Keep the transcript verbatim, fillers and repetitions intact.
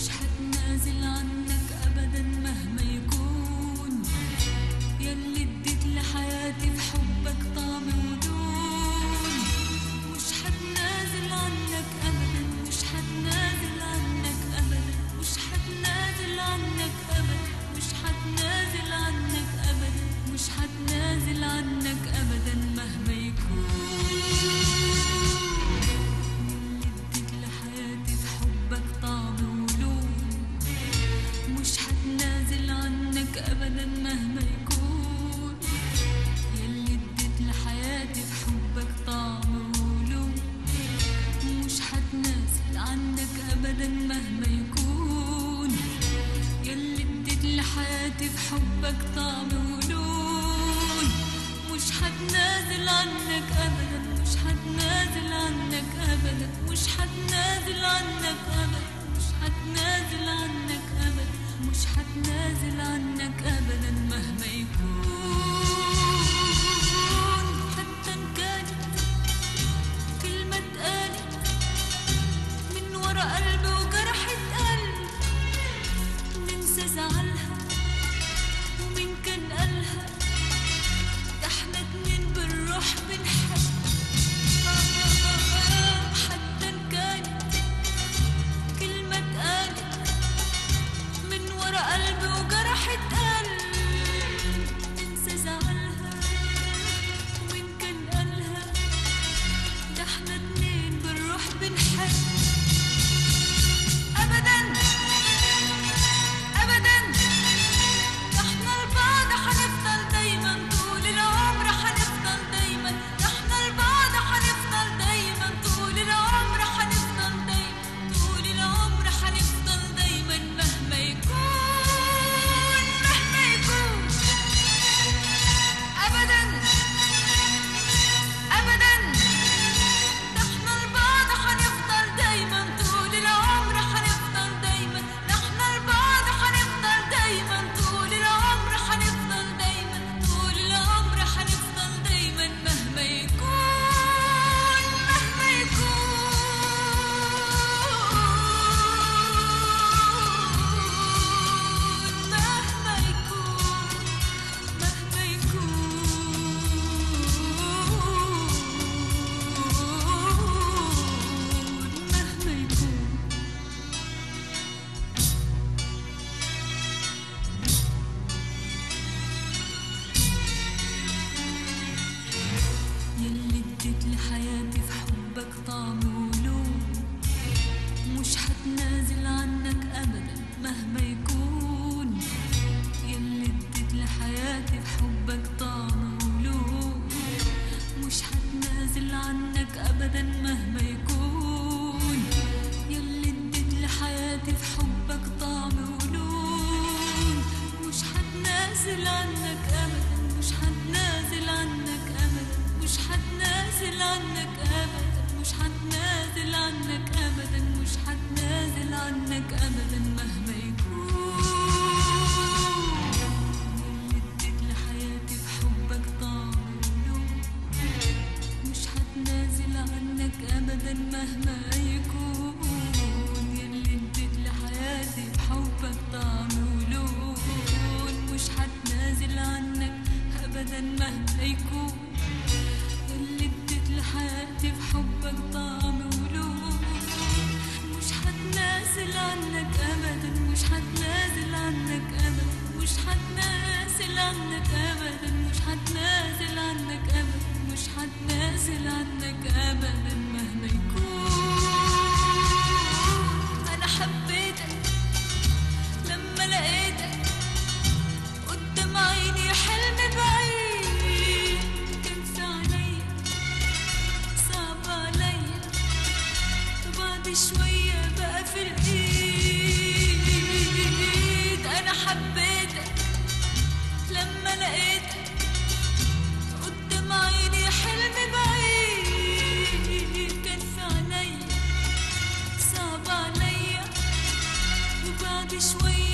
مش هتنازل عنك أبدا مهما يكون، ياللي اديت لحياتي في حبك طعم ولون. مش هتنازل عنك أبدا، مش هتنازل عنك أبدا، مش هتنازل عنك أبدا، مش هتنازل عنك أبدا، مش هتنازل عنك أبدا مهما يكون. ياللي اديت لحياتي في حبك طعم ولون. مش هتنازل عنك أبدا مهما يكون، ياللي اديت لحياتي في حبك طعم ولون. مش هتنازل عنك أبدا مهما يكون، ياللي اديت لحياتي في حبك طعم ولون. مش هتنازل عنك أبدا، مش هتنازل عنك أبدا، مش هتنازل عنك أبدا، مش هتنازل عنك أبدا، مش هتنازل عنك أبدا مهما يكون. حتى إن كانت كلمة اتقالت من ورا قلبي وجرحت قلبي، ننسى زعلها ومين كان قالها، ده احنا اتنين بالروح بنحب. حتى إن كانت كلمة اتقالت من ورا قلبي وجرحت قلبي، ننسى زعلها ومين كان قالها، ده احنا اتنين بالروح بنحب. أبدا أبدا، ده احنا لبعض هنفضل دايما طول العمر، هنفضل دايما، ده احنا لبعض هنفضل دايما طول العمر، هنفضل دايما طول العمر، هنفضل دايما مهما يكون، مهما يكون. أبدا أبدا، ده احنا لبعض هنفضل دايما طول العمر، هنفضل دايما، ده احنا لبعض هنفضل دايما طول العمر، هنفضل دايما طول العمر، هنفضل دايما مهما يكون، مهما يكون، مهما يكون، مهما يكون، مهما يكون. ياللي اديت لحياتي في حبك طعم ولون. مش هتنازل عنك أبدا مهما يكون، ياللي اديت لحياتي في حبك طعم ولون. مش هتنازل عنك أبدا مهما يكون، ياللي اديت لحياتي في حبك طعم ولون. مش هتنازل عنك أبدا، مش هتنازل عنك أبدا، مش هتنازل عنك أبدا، مش هتنازل عنك أبدا، مش هتنازل عنك أبدا مهما يكون. ياللي اديت لحياتي في حبك طعم ولون. مش هتنازل عنك أبدا مهما يكون، ياللي اديت لحياتي في حبك طعم ولون. مش هتنازل عنك أبدا مهما يكون، ياللي اديت لحياتي في حبك طعم ولون. مش هتنازل عنك أبدا، مش هتنازل عنك أبدا، مش هتنازل عنك أبدا، مش هتنازل عنك أبدا، مش هتنازل عنك أبدا مهما يكون. أنا حبيتك لما لقيتك قدام عيني، حلم بعيد كان في عينيا، صعب عليا، وبعد شوية بقى في الإيد. أنا حبيتك لما لقيتك قدام عيني، حلم بعيد كان في عينيا، صعب عليا، وبعد شوية